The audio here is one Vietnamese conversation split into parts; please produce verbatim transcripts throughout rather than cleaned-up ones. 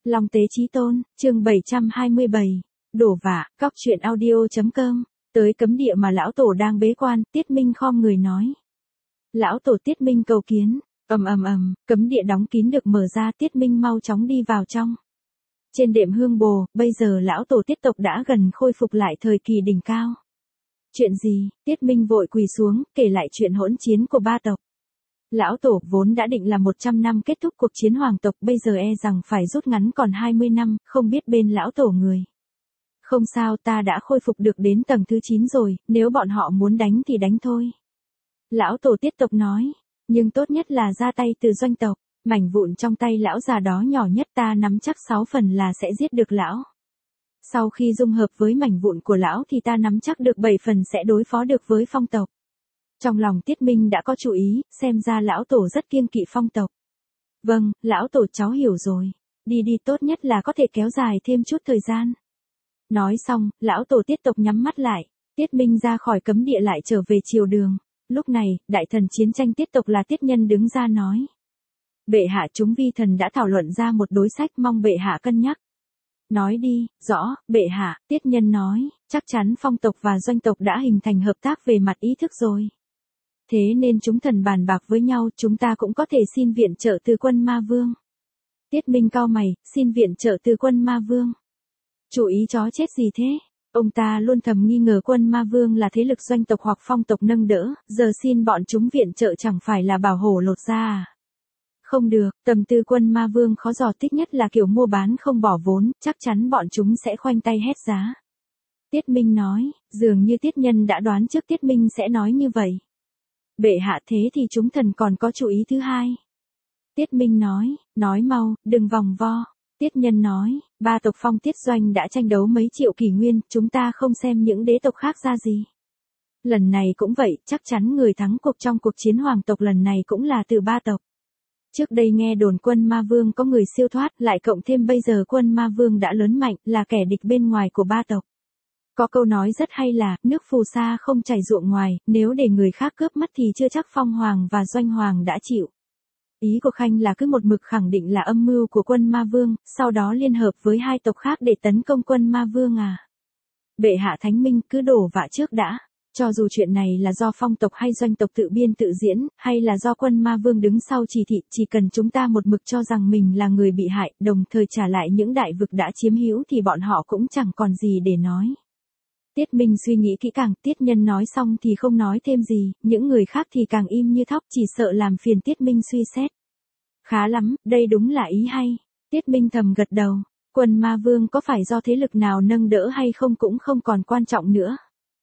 Long Tế Chí Tôn, chương bảy trăm hai mươi bảy, đổ vạ, cóc truyện audio chấm com, tới cấm địa mà lão tổ đang bế quan, Tiết Minh khom người nói. Lão tổ Tiết Minh cầu kiến, ầm ầm ầm, cấm địa đóng kín được mở ra, Tiết Minh mau chóng đi vào trong. Trên đệm hương bồ, bây giờ lão tổ Tiết tộc đã gần khôi phục lại thời kỳ đỉnh cao. Chuyện gì? Tiết Minh vội quỳ xuống, kể lại chuyện hỗn chiến của ba tộc. Lão tổ vốn đã định là một trăm năm kết thúc cuộc chiến hoàng tộc, bây giờ e rằng phải rút ngắn còn hai mươi năm, không biết bên lão tổ người. Không sao, ta đã khôi phục được đến tầng thứ chín rồi, nếu bọn họ muốn đánh thì đánh thôi. Lão tổ Tiết tộc nói, nhưng tốt nhất là ra tay từ doanh tộc, mảnh vụn trong tay lão già đó nhỏ nhất, ta nắm chắc sáu phần là sẽ giết được lão. Sau khi dung hợp với mảnh vụn của lão thì ta nắm chắc được bảy phần sẽ đối phó được với phong tộc. Trong lòng Tiết Minh đã có chú ý, xem ra lão tổ rất kiêng kỵ phong tộc. Vâng, lão tổ cháu hiểu rồi. Đi đi, tốt nhất là có thể kéo dài thêm chút thời gian. Nói xong, lão tổ Tiết tộc nhắm mắt lại. Tiết Minh ra khỏi cấm địa lại trở về triều đường. Lúc này, đại thần chiến tranh Tiết tộc là Tiết Nhân đứng ra nói. Bệ hạ, chúng vi thần đã thảo luận ra một đối sách, mong bệ hạ cân nhắc. Nói đi, rõ, bệ hạ, Tiết Nhân nói, chắc chắn phong tộc và doanh tộc đã hình thành hợp tác về mặt ý thức rồi. Thế nên chúng thần bàn bạc với nhau, chúng ta cũng có thể xin viện trợ từ quân ma vương. Tiết Minh cau mày, xin viện trợ từ quân ma vương. Chủ ý chó chết gì thế? Ông ta luôn thầm nghi ngờ quân ma vương là thế lực doanh tộc hoặc phong tộc nâng đỡ, giờ xin bọn chúng viện trợ chẳng phải là bảo hổ lột ra à? Không được, tầm tư quân ma vương khó dò, thích nhất là kiểu mua bán không bỏ vốn, chắc chắn bọn chúng sẽ khoanh tay hết giá. Tiết Minh nói, dường như Tiết Nhân đã đoán trước Tiết Minh sẽ nói như vậy. Bệ hạ, thế thì chúng thần còn có chủ ý thứ hai. Tiết Minh nói, nói mau, đừng vòng vo. Tiết Nhân nói, ba tộc phong Tiết Doanh đã tranh đấu mấy triệu kỷ nguyên, chúng ta không xem những đế tộc khác ra gì. Lần này cũng vậy, chắc chắn người thắng cuộc trong cuộc chiến hoàng tộc lần này cũng là từ ba tộc. Trước đây nghe đồn quân ma vương có người siêu thoát, lại cộng thêm bây giờ quân ma vương đã lớn mạnh, là kẻ địch bên ngoài của ba tộc. Có câu nói rất hay là, nước phù sa không chảy ruộng ngoài, nếu để người khác cướp mất thì chưa chắc phong hoàng và doanh hoàng đã chịu. Ý của Khanh là cứ một mực khẳng định là âm mưu của quân ma vương, sau đó liên hợp với hai tộc khác để tấn công quân ma vương à. Bệ hạ thánh minh, cứ đổ vạ trước đã. Cho dù chuyện này là do phong tộc hay doanh tộc tự biên tự diễn, hay là do quân ma vương đứng sau chỉ thị, chỉ cần chúng ta một mực cho rằng mình là người bị hại, đồng thời trả lại những đại vực đã chiếm hữu thì bọn họ cũng chẳng còn gì để nói. Tiết Minh suy nghĩ kỹ càng, Tiết Nhân nói xong thì không nói thêm gì, những người khác thì càng im như thóc, chỉ sợ làm phiền Tiết Minh suy xét. Khá lắm, đây đúng là ý hay. Tiết Minh thầm gật đầu, quân ma vương có phải do thế lực nào nâng đỡ hay không cũng không còn quan trọng nữa.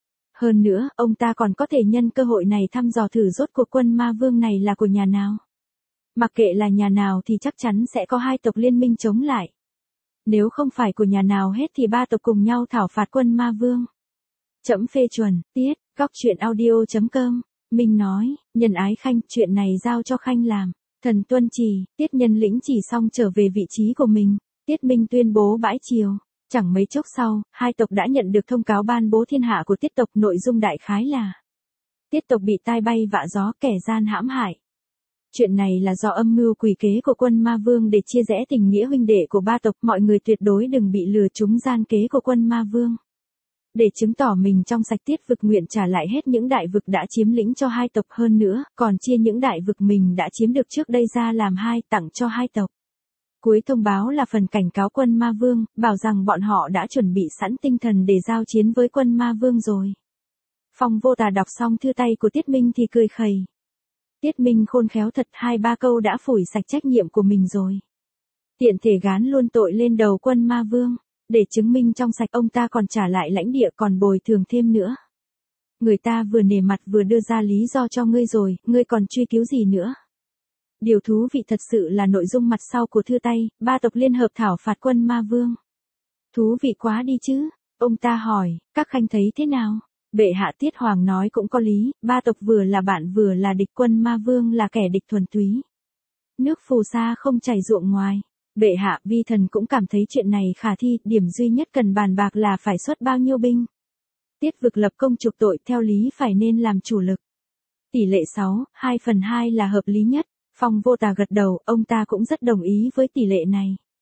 Hơn nữa, ông ta còn có thể nhân cơ hội này thăm dò thử rốt cuộc quân ma vương này là của nhà nào. Mặc kệ là nhà nào thì chắc chắn sẽ có hai tộc liên minh chống lại. Nếu không phải của nhà nào hết thì ba tộc cùng nhau thảo phạt quân ma vương. Trẫm phê chuẩn, tiết, cóc truyện audio chấm com, Minh nói, nhân ái Khanh, chuyện này giao cho Khanh làm. Thần tuân chỉ, Tiết Nhân lĩnh chỉ xong trở về vị trí của mình. Tiết Minh tuyên bố bãi triều. Chẳng mấy chốc sau, hai tộc đã nhận được thông cáo ban bố thiên hạ của Tiết tộc, nội dung đại khái là Tiết tộc bị tai bay vạ gió, kẻ gian hãm hại. Chuyện này là do âm mưu quỷ kế của quân ma vương để chia rẽ tình nghĩa huynh đệ của ba tộc, mọi người tuyệt đối đừng bị lừa trúng gian kế của quân ma vương. Để chứng tỏ mình trong sạch, Tiết vực nguyện trả lại hết những đại vực đã chiếm lĩnh cho hai tộc, hơn nữa, còn chia những đại vực mình đã chiếm được trước đây ra làm hai, tặng cho hai tộc. Cuối thông báo là phần cảnh cáo quân ma vương, bảo rằng bọn họ đã chuẩn bị sẵn tinh thần để giao chiến với quân ma vương rồi. Phong Vô Tà đọc xong thư tay của Tiết Minh thì cười khẩy. Tiết Minh khôn khéo thật, hai ba câu đã phủi sạch trách nhiệm của mình rồi. Tiện thể gán luôn tội lên đầu quân ma vương, để chứng minh trong sạch ông ta còn trả lại lãnh địa còn bồi thường thêm nữa. Người ta vừa nể mặt vừa đưa ra lý do cho ngươi rồi, ngươi còn truy cứu gì nữa. Điều thú vị thật sự là nội dung mặt sau của thư tay, ba tộc liên hợp thảo phạt quân ma vương. Thú vị quá đi chứ, ông ta hỏi, các Khanh thấy thế nào? Bệ hạ, Tiết Hoàng nói cũng có lý, ba tộc vừa là bạn vừa là địch, quân ma vương là kẻ địch thuần túy. Nước phù sa không chảy ruộng ngoài. Bệ hạ, vi thần cũng cảm thấy chuyện này khả thi, điểm duy nhất cần bàn bạc là phải xuất bao nhiêu binh. Tiết vực lập công trục tội, theo lý phải nên làm chủ lực. Tỷ lệ sáu, hai phần hai là hợp lý nhất. Phong Vô Tà gật đầu, ông ta cũng rất đồng ý với tỷ lệ này.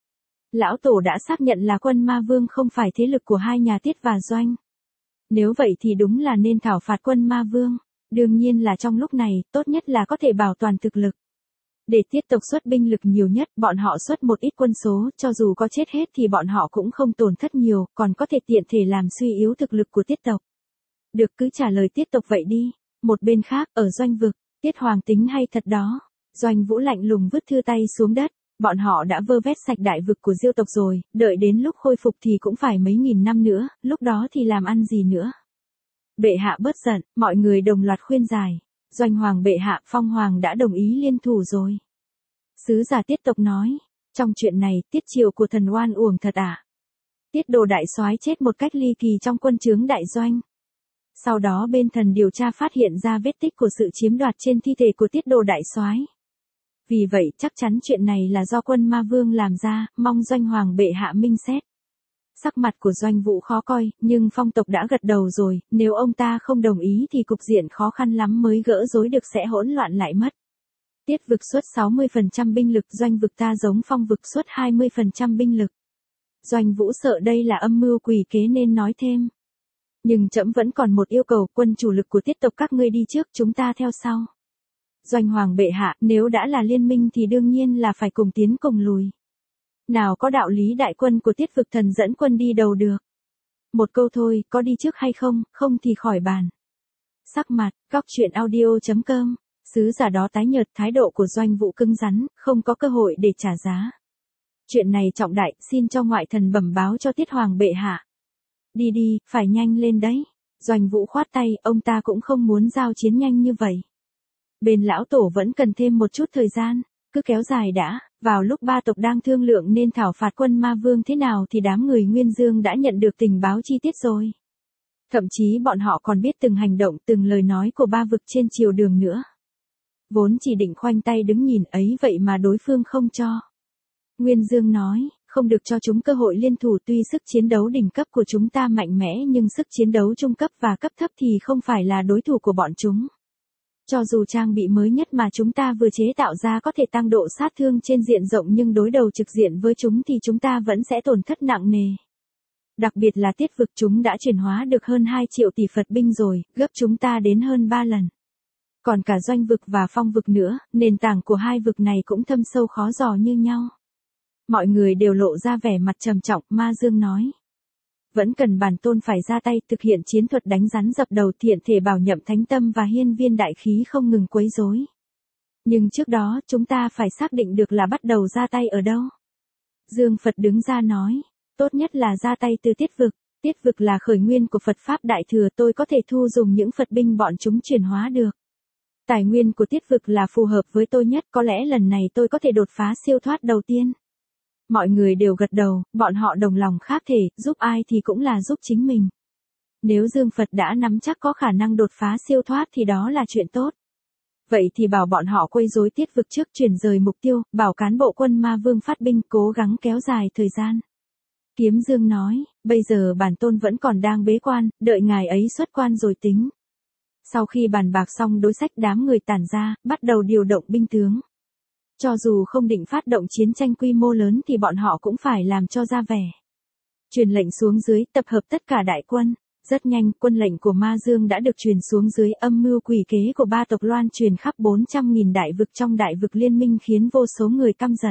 Lão Tổ đã xác nhận là quân ma vương không phải thế lực của hai nhà Tiết và Doanh. Nếu vậy thì đúng là nên thảo phạt quân ma vương. Đương nhiên là trong lúc này, tốt nhất là có thể bảo toàn thực lực. Để Tiết tộc xuất binh lực nhiều nhất, bọn họ xuất một ít quân số, cho dù có chết hết thì bọn họ cũng không tổn thất nhiều, còn có thể tiện thể làm suy yếu thực lực của Tiết tộc. Được, cứ trả lời Tiết tộc vậy đi. Một bên khác, ở Doanh vực, Tiết Hoàng tính hay thật đó. Doanh Vũ lạnh lùng vứt thư tay xuống đất. Bọn họ đã vơ vét sạch đại vực của Diêu tộc rồi, đợi đến lúc khôi phục thì cũng phải mấy nghìn năm nữa, lúc đó thì làm ăn gì nữa. Bệ hạ bớt giận, mọi người đồng loạt khuyên giải. Doanh Hoàng bệ hạ, Phong Hoàng đã đồng ý liên thủ rồi. Sứ giả Tiết tộc nói, trong chuyện này, Tiết triều của thần oan uổng thật à? Tiết Đồ đại soái chết một cách ly kỳ trong quân trướng đại doanh. Sau đó bên thần điều tra phát hiện ra vết tích của sự chiếm đoạt trên thi thể của Tiết Đồ đại soái. Vì vậy, chắc chắn chuyện này là do quân ma vương làm ra, mong Doanh Hoàng bệ hạ minh xét. Sắc mặt của Doanh Vũ khó coi, nhưng Phong tộc đã gật đầu rồi, nếu ông ta không đồng ý thì cục diện khó khăn lắm mới gỡ rối được, sẽ hỗn loạn lại mất. Tiết vực xuất sáu mươi phần trăm binh lực, Doanh vực ta giống Phong vực xuất hai mươi phần trăm binh lực. Doanh Vũ sợ đây là âm mưu quỷ kế nên nói thêm. Nhưng trẫm vẫn còn một yêu cầu, quân chủ lực của Tiết tộc các ngươi đi trước, chúng ta theo sau. Doanh Hoàng bệ hạ, nếu đã là liên minh thì đương nhiên là phải cùng tiến cùng lùi. Nào có đạo lý đại quân của Tiết vực thần dẫn quân đi đầu được. Một câu thôi, có đi trước hay không, không thì khỏi bàn. Sắc mặt, góc truyện audio chấm com, sứ giả đó tái nhợt, thái độ của Doanh Vũ cứng rắn, không có cơ hội để trả giá. Chuyện này trọng đại, xin cho ngoại thần bẩm báo cho Tiết Hoàng bệ hạ. Đi đi, phải nhanh lên đấy. Doanh Vũ khoát tay, ông ta cũng không muốn giao chiến nhanh như vậy. Bên lão tổ vẫn cần thêm một chút thời gian, cứ kéo dài đã. Vào lúc ba tộc đang thương lượng nên thảo phạt quân ma vương thế nào thì đám người Nguyên Dương đã nhận được tình báo chi tiết rồi. Thậm chí bọn họ còn biết từng hành động, từng lời nói của ba vực trên triều đường nữa. Vốn chỉ định khoanh tay đứng nhìn ấy vậy mà đối phương không cho. Nguyên Dương nói, không được cho chúng cơ hội liên thủ, tuy sức chiến đấu đỉnh cấp của chúng ta mạnh mẽ nhưng sức chiến đấu trung cấp và cấp thấp thì không phải là đối thủ của bọn chúng. Cho dù trang bị mới nhất mà chúng ta vừa chế tạo ra có thể tăng độ sát thương trên diện rộng nhưng đối đầu trực diện với chúng thì chúng ta vẫn sẽ tổn thất nặng nề. Đặc biệt là Tiết vực, chúng đã chuyển hóa được hơn hai triệu tỷ Phật binh rồi, gấp chúng ta đến hơn ba lần. Còn cả Doanh vực và Phong vực nữa, nền tảng của hai vực này cũng thâm sâu khó dò như nhau. Mọi người đều lộ ra vẻ mặt trầm trọng, Ma Dương nói. Vẫn cần bản tôn phải ra tay thực hiện chiến thuật đánh rắn dập đầu, thiện thể bảo nhậm thánh tâm và hiên viên đại khí không ngừng quấy rối. Nhưng trước đó chúng ta phải xác định được là bắt đầu ra tay ở đâu. Dương Phật đứng ra nói, tốt nhất là ra tay từ Tiết vực. Tiết vực là khởi nguyên của Phật Pháp Đại Thừa, tôi có thể thu dùng những Phật binh bọn chúng chuyển hóa được. Tài nguyên của Tiết vực là phù hợp với tôi nhất, có lẽ lần này tôi có thể đột phá siêu thoát đầu tiên. Mọi người đều gật đầu, bọn họ đồng lòng khác thể, giúp ai thì cũng là giúp chính mình. Nếu Dương Phật đã nắm chắc có khả năng đột phá siêu thoát thì đó là chuyện tốt. Vậy thì bảo bọn họ quấy rối Tiết vực trước, chuyển rời mục tiêu, bảo cán bộ quân ma vương phát binh, cố gắng kéo dài thời gian. Kiếm Dương nói, bây giờ bản tôn vẫn còn đang bế quan, đợi ngài ấy xuất quan rồi tính. Sau khi bàn bạc xong đối sách, đám người tản ra, bắt đầu điều động binh tướng. Cho dù không định phát động chiến tranh quy mô lớn thì bọn họ cũng phải làm cho ra vẻ. Truyền lệnh xuống dưới, tập hợp tất cả đại quân. Rất nhanh, quân lệnh của Ma Dương đã được truyền xuống dưới, âm mưu quỷ kế của ba tộc loan truyền khắp bốn trăm nghìn đại vực trong đại vực liên minh khiến vô số người căm giận.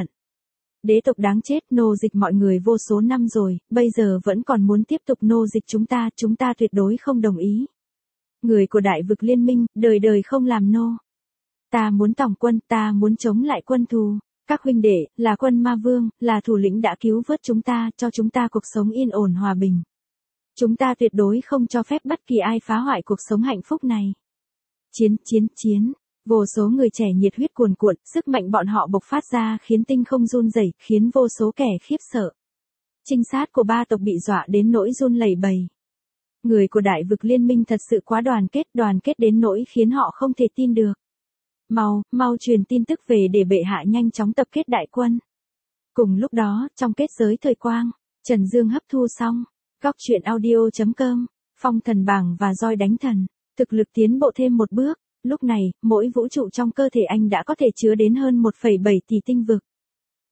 Đế tộc đáng chết, nô dịch mọi người vô số năm rồi, bây giờ vẫn còn muốn tiếp tục nô dịch chúng ta, chúng ta tuyệt đối không đồng ý. Người của đại vực liên minh, đời đời không làm nô. Ta muốn tổng quân, ta muốn chống lại quân thù. Các huynh đệ, là quân ma vương, là thủ lĩnh đã cứu vớt chúng ta, cho chúng ta cuộc sống yên ổn hòa bình. Chúng ta tuyệt đối không cho phép bất kỳ ai phá hoại cuộc sống hạnh phúc này. Chiến, chiến, chiến. Vô số người trẻ nhiệt huyết cuồn cuộn, sức mạnh bọn họ bộc phát ra khiến tinh không run rẩy, khiến vô số kẻ khiếp sợ. Trinh sát của ba tộc bị dọa đến nỗi run lẩy bẩy. Người của đại vực liên minh thật sự quá đoàn kết, đoàn kết đến nỗi khiến họ không thể tin được. Mau, mau truyền tin tức về để bệ hạ nhanh chóng tập kết đại quân. Cùng lúc đó, trong kết giới thời quang, Trần Dương hấp thu xong. Góc truyện audio chấm com, phong thần bảng và roi đánh thần, thực lực tiến bộ thêm một bước. Lúc này, mỗi vũ trụ trong cơ thể anh đã có thể chứa đến hơn một phẩy bảy tỷ tinh vực.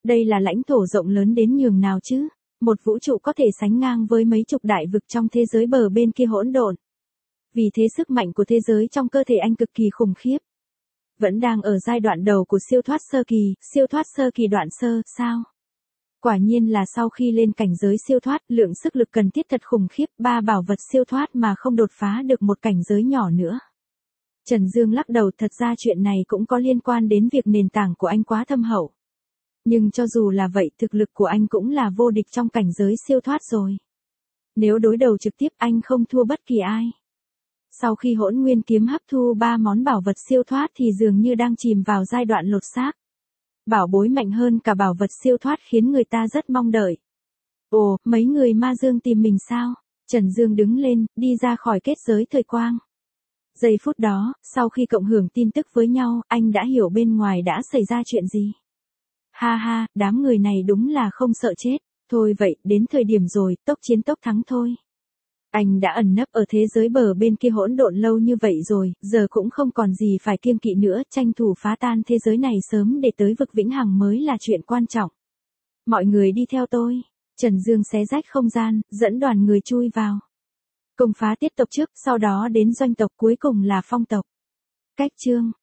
Đây là lãnh thổ rộng lớn đến nhường nào chứ? Một vũ trụ có thể sánh ngang với mấy chục đại vực trong thế giới bờ bên kia hỗn độn. Vì thế sức mạnh của thế giới trong cơ thể anh cực kỳ khủng khiếp. Vẫn đang ở giai đoạn đầu của siêu thoát sơ kỳ, siêu thoát sơ kỳ đoạn sơ, sao? Quả nhiên là sau khi lên cảnh giới siêu thoát, lượng sức lực cần thiết thật khủng khiếp, ba bảo vật siêu thoát mà không đột phá được một cảnh giới nhỏ nữa. Trần Dương lắc đầu, thật ra chuyện này cũng có liên quan đến việc nền tảng của anh quá thâm hậu. Nhưng cho dù là vậy, thực lực của anh cũng là vô địch trong cảnh giới siêu thoát rồi. Nếu đối đầu trực tiếp anh không thua bất kỳ ai. Sau khi Hỗn Nguyên kiếm hấp thu ba món bảo vật siêu thoát thì dường như đang chìm vào giai đoạn lột xác. Bảo bối mạnh hơn cả bảo vật siêu thoát khiến người ta rất mong đợi. Ồ, mấy người ma dương tìm mình sao? Trần Dương đứng lên, đi ra khỏi kết giới thời quang. Giây phút đó, sau khi cộng hưởng tin tức với nhau, anh đã hiểu bên ngoài đã xảy ra chuyện gì. Ha ha, đám người này đúng là không sợ chết. Thôi vậy, đến thời điểm rồi, tốc chiến tốc thắng thôi. Anh đã ẩn nấp ở thế giới bờ bên kia hỗn độn lâu như vậy rồi, giờ cũng không còn gì phải kiêng kỵ nữa, tranh thủ phá tan thế giới này sớm để tới vực vĩnh hằng mới là chuyện quan trọng. Mọi người đi theo tôi. Trần Dương xé rách không gian, dẫn đoàn người chui vào. Công phá tiết tộc trước, sau đó đến doanh tộc, cuối cùng là phong tộc. Cách chương